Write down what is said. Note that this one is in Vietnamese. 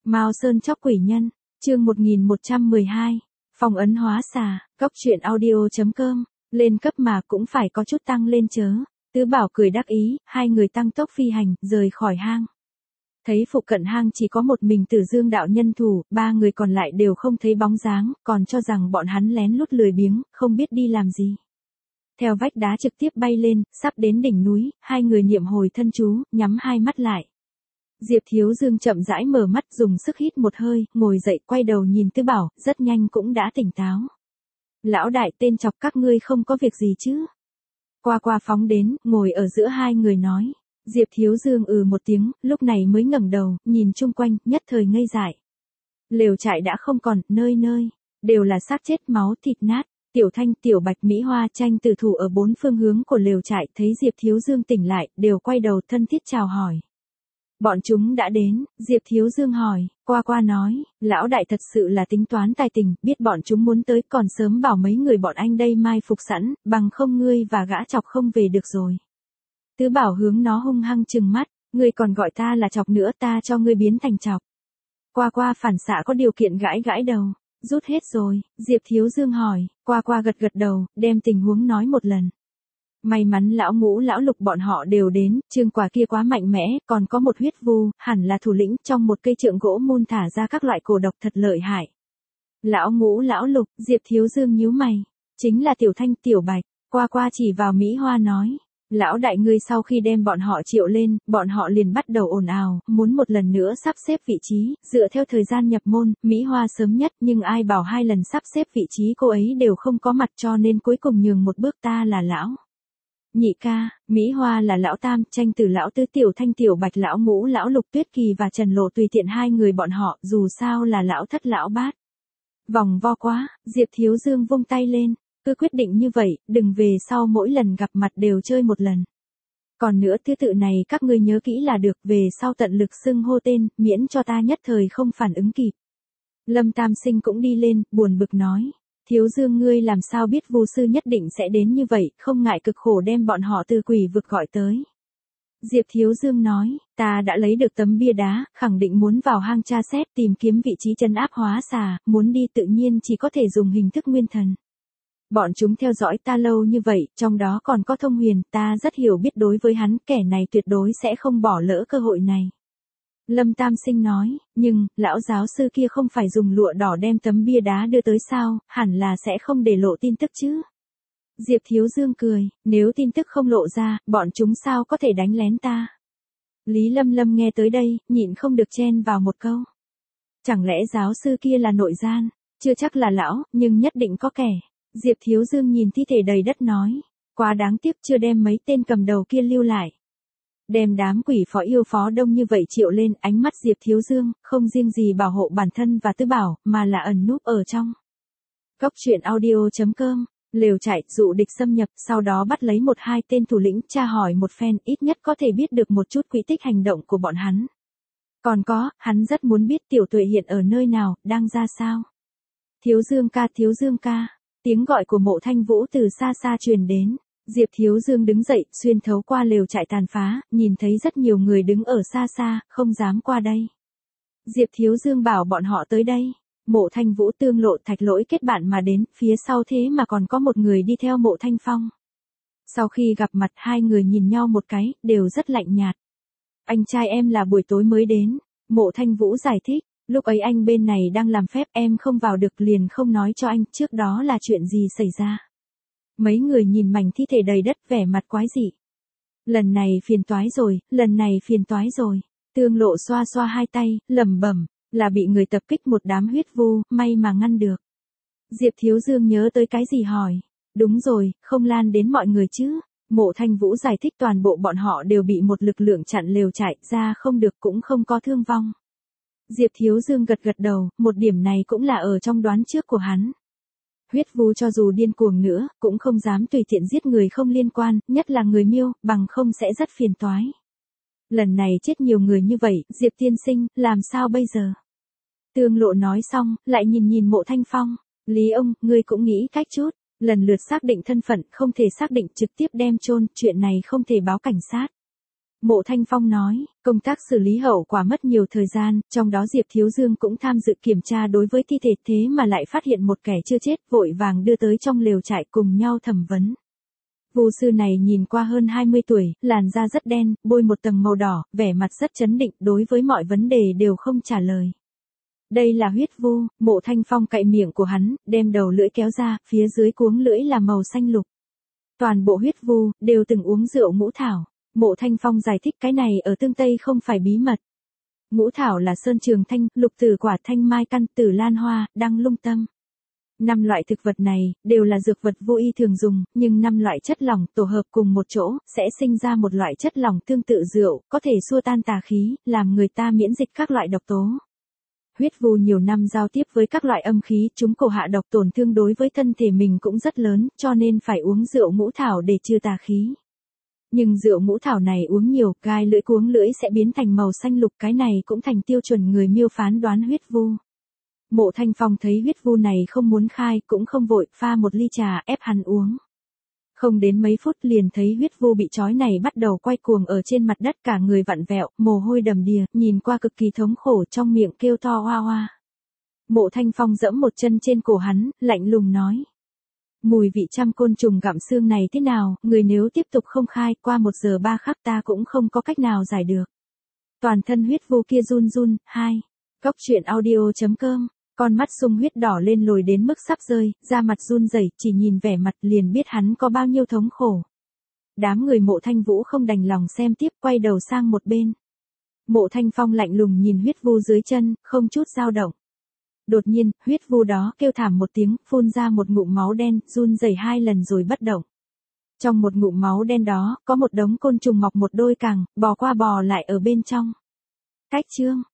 Mao Sơn chóc quỷ nhân, chương 1112, phong ấn hóa xà, cóc truyện audio.com, lên cấp mà cũng phải có chút tăng lên chớ. Tứ Bảo cười đắc ý, hai người tăng tốc phi hành, rời khỏi hang. Thấy phụ cận hang chỉ có một mình Tử Dương đạo nhân thủ, ba người còn lại đều không thấy bóng dáng, còn cho rằng bọn hắn lén lút lười biếng, không biết đi làm gì. Theo vách đá trực tiếp bay lên, sắp đến đỉnh núi, hai người niệm hồi thân chú, nhắm hai mắt lại. Diệp Thiếu Dương chậm rãi mở mắt, dùng sức hít một hơi, ngồi dậy quay đầu nhìn Tứ Bảo, rất nhanh cũng đã tỉnh táo. Lão đại tên chọc các ngươi không có việc gì chứ? Qua phóng đến, ngồi ở giữa hai người nói. Diệp Thiếu Dương một tiếng, lúc này mới ngẩng đầu, nhìn chung quanh, nhất thời ngây dại. Lều trại đã không còn, nơi nơi đều là xác chết, máu thịt nát. Tiểu Thanh, Tiểu Bạch, Mỹ Hoa, Tranh tử thủ ở bốn phương hướng của lều trại, thấy Diệp Thiếu Dương tỉnh lại, đều quay đầu thân thiết chào hỏi. Bọn chúng đã đến, Diệp Thiếu Dương hỏi, qua nói, lão đại thật sự là tính toán tài tình, biết bọn chúng muốn tới còn sớm bảo mấy người bọn anh đây mai phục sẵn, bằng không ngươi và gã chọc không về được rồi. Tứ Bảo hướng nó hung hăng trừng mắt, ngươi còn gọi ta là chọc nữa, ta cho ngươi biến thành chọc. Qua phản xạ có điều kiện gãi đầu, rút hết rồi, Diệp Thiếu Dương hỏi, qua gật đầu, đem tình huống nói một lần. May mắn lão ngũ lão lục bọn họ đều đến, Trương Quả kia quá mạnh mẽ, còn có một huyết vu, hẳn là thủ lĩnh, trong một cây trượng gỗ mun thả ra các loại cổ độc thật lợi hại. Lão ngũ lão lục, Diệp Thiếu Dương nhíu mày, chính là Tiểu Thanh, Tiểu Bạch, qua chỉ vào Mỹ Hoa nói. Lão đại ngươi sau khi đem bọn họ triệu lên, bọn họ liền bắt đầu ồn ào, muốn một lần nữa sắp xếp vị trí, dựa theo thời gian nhập môn, Mỹ Hoa sớm nhất, nhưng ai bảo hai lần sắp xếp vị trí cô ấy đều không có mặt, cho nên cuối cùng nhường một bước ta là lão nhị ca, Mỹ Hoa là lão tam, Tranh tử lão tứ, Tiểu Thanh, Tiểu Bạch lão ngũ lão lục, Tuyết Kỳ và Trần Lộ tùy tiện hai người bọn họ, dù sao là lão thất lão bát. Vòng vo quá, Diệp Thiếu Dương vung tay lên. Cứ quyết định như vậy, đừng về sau mỗi lần gặp mặt đều chơi một lần. Còn nữa thứ tự này các ngươi nhớ kỹ là được, về sau tận lực xưng hô tên, miễn cho ta nhất thời không phản ứng kịp. Lâm Tam Sinh cũng đi lên, buồn bực nói. Thiếu Dương ngươi làm sao biết Vu sư nhất định sẽ đến như vậy, không ngại cực khổ đem bọn họ từ quỷ vực gọi tới. Diệp Thiếu Dương nói, ta đã lấy được tấm bia đá, khẳng định muốn vào hang tra xét tìm kiếm vị trí trấn áp hóa xà, muốn đi tự nhiên chỉ có thể dùng hình thức nguyên thần. Bọn chúng theo dõi ta lâu như vậy, trong đó còn có Thông Huyền, ta rất hiểu biết đối với hắn, kẻ này tuyệt đối sẽ không bỏ lỡ cơ hội này. Lâm Tam Sinh nói, nhưng, lão giáo sư kia không phải dùng lụa đỏ đem tấm bia đá đưa tới sao, hẳn là sẽ không để lộ tin tức chứ. Diệp Thiếu Dương cười, nếu tin tức không lộ ra, bọn chúng sao có thể đánh lén ta. Lý Lâm nghe tới đây, nhịn không được chen vào một câu. Chẳng lẽ giáo sư kia là nội gian, chưa chắc là lão, nhưng nhất định có kẻ. Diệp Thiếu Dương nhìn thi thể đầy đất nói, quá đáng tiếc chưa đem mấy tên cầm đầu kia lưu lại. Đem đám quỷ phó yêu phó đông như vậy triệu lên, ánh mắt Diệp Thiếu Dương, không riêng gì bảo hộ bản thân và Tứ Bảo, mà là ẩn núp ở trong. Cóc truyện audio.com, lều trại, dụ địch xâm nhập, sau đó bắt lấy một hai tên thủ lĩnh, tra hỏi một phen, ít nhất có thể biết được một chút quỹ tích hành động của bọn hắn. Còn có, hắn rất muốn biết Tiểu Tuệ hiện ở nơi nào, đang ra sao. Thiếu Dương ca. Tiếng gọi của Mộ Thanh Vũ từ xa xa truyền đến. Diệp Thiếu Dương đứng dậy, xuyên thấu qua lều trại tàn phá, nhìn thấy rất nhiều người đứng ở xa xa, không dám qua đây. Diệp Thiếu Dương bảo bọn họ tới đây. Mộ Thanh Vũ, Tương Lộ, Thạch Lỗi kết bạn mà đến, phía sau thế mà còn có một người đi theo Mộ Thanh Phong. Sau khi gặp mặt hai người nhìn nhau một cái, đều rất lạnh nhạt. Anh trai em là buổi tối mới đến, Mộ Thanh Vũ giải thích. Lúc ấy anh bên này đang làm phép, em không vào được liền không nói cho anh, trước đó là chuyện gì xảy ra. Mấy người nhìn mảnh thi thể đầy đất, vẻ mặt quái dị. Lần này phiền toái rồi. Tương Lộ xoa xoa hai tay, lẩm bẩm, là bị người tập kích một đám huyết vu, may mà ngăn được. Diệp Thiếu Dương nhớ tới cái gì hỏi. Đúng rồi, không lan đến mọi người chứ. Mộ Thanh Vũ giải thích toàn bộ bọn họ đều bị một lực lượng chặn lều trại, ra không được cũng không có thương vong. Diệp Thiếu Dương gật đầu, một điểm này cũng là ở trong đoán trước của hắn. Huyết vu cho dù điên cuồng nữa, cũng không dám tùy tiện giết người không liên quan, nhất là người Miêu, bằng không sẽ rất phiền toái. Lần này chết nhiều người như vậy, Diệp tiên sinh, làm sao bây giờ? Tương Lộ nói xong, lại nhìn Mộ Thanh Phong. Lý ông, ngươi cũng nghĩ cách chút, lần lượt xác định thân phận, không thể xác định trực tiếp đem chôn, chuyện này không thể báo cảnh sát. Mộ Thanh Phong nói, công tác xử lý hậu quả mất nhiều thời gian, trong đó Diệp Thiếu Dương cũng tham dự kiểm tra đối với thi thể thế mà lại phát hiện một kẻ chưa chết, vội vàng đưa tới trong lều trại cùng nhau thẩm vấn. Vu sư này nhìn qua hơn 20 tuổi, làn da rất đen, bôi một tầng màu đỏ, vẻ mặt rất trấn định, đối với mọi vấn đề đều không trả lời. Đây là huyết vu, Mộ Thanh Phong cạy miệng của hắn, đem đầu lưỡi kéo ra, phía dưới cuống lưỡi là màu xanh lục. Toàn bộ huyết vu, đều từng uống rượu ngũ thảo. Mộ Thanh Phong giải thích cái này ở tương Tây không phải bí mật. Ngũ thảo là sơn trường thanh, lục tử quả thanh mai căn, tử lan hoa, đăng lung tâm. 5 loại thực vật này, đều là dược vật vô y thường dùng, nhưng 5 loại chất lỏng tổ hợp cùng một chỗ, sẽ sinh ra một loại chất lỏng tương tự rượu, có thể xua tan tà khí, làm người ta miễn dịch các loại độc tố. Huyết vu nhiều năm giao tiếp với các loại âm khí, chúng cổ hạ độc tổn thương đối với thân thể mình cũng rất lớn, cho nên phải uống rượu ngũ thảo để trừ tà khí. Nhưng rượu ngũ thảo này uống nhiều, gai lưỡi cuống lưỡi sẽ biến thành màu xanh lục, cái này cũng thành tiêu chuẩn người miêu phán đoán huyết vu. Mộ Thanh Phong thấy huyết vu này không muốn khai, cũng không vội, pha một ly trà ép hắn uống. Không đến mấy phút liền thấy huyết vu bị trói này bắt đầu quay cuồng ở trên mặt đất, cả người vặn vẹo, mồ hôi đầm đìa, nhìn qua cực kỳ thống khổ, trong miệng kêu to hoa hoa. Mộ Thanh Phong giẫm một chân trên cổ hắn, lạnh lùng nói. Mùi vị trăm côn trùng gặm xương này thế nào, người nếu tiếp tục không khai, qua 1 giờ 3 khắc ta cũng không có cách nào giải được. Toàn thân huyết vu kia run run. 2. Góc truyện audio.com. Con mắt sung huyết đỏ lên lồi đến mức sắp rơi, da mặt run rẩy, chỉ nhìn vẻ mặt liền biết hắn có bao nhiêu thống khổ. Đám người Mộ Thanh Vũ không đành lòng xem tiếp, quay đầu sang một bên. Mộ Thanh Phong lạnh lùng nhìn huyết vu dưới chân, không chút dao động. Đột nhiên, huyết vu đó kêu thảm một tiếng, phun ra một ngụm máu đen, run rẩy 2 lần rồi bất động. Trong một ngụm máu đen đó, có một đống côn trùng mọc một đôi cẳng, bò qua bò lại ở bên trong. Cách chương.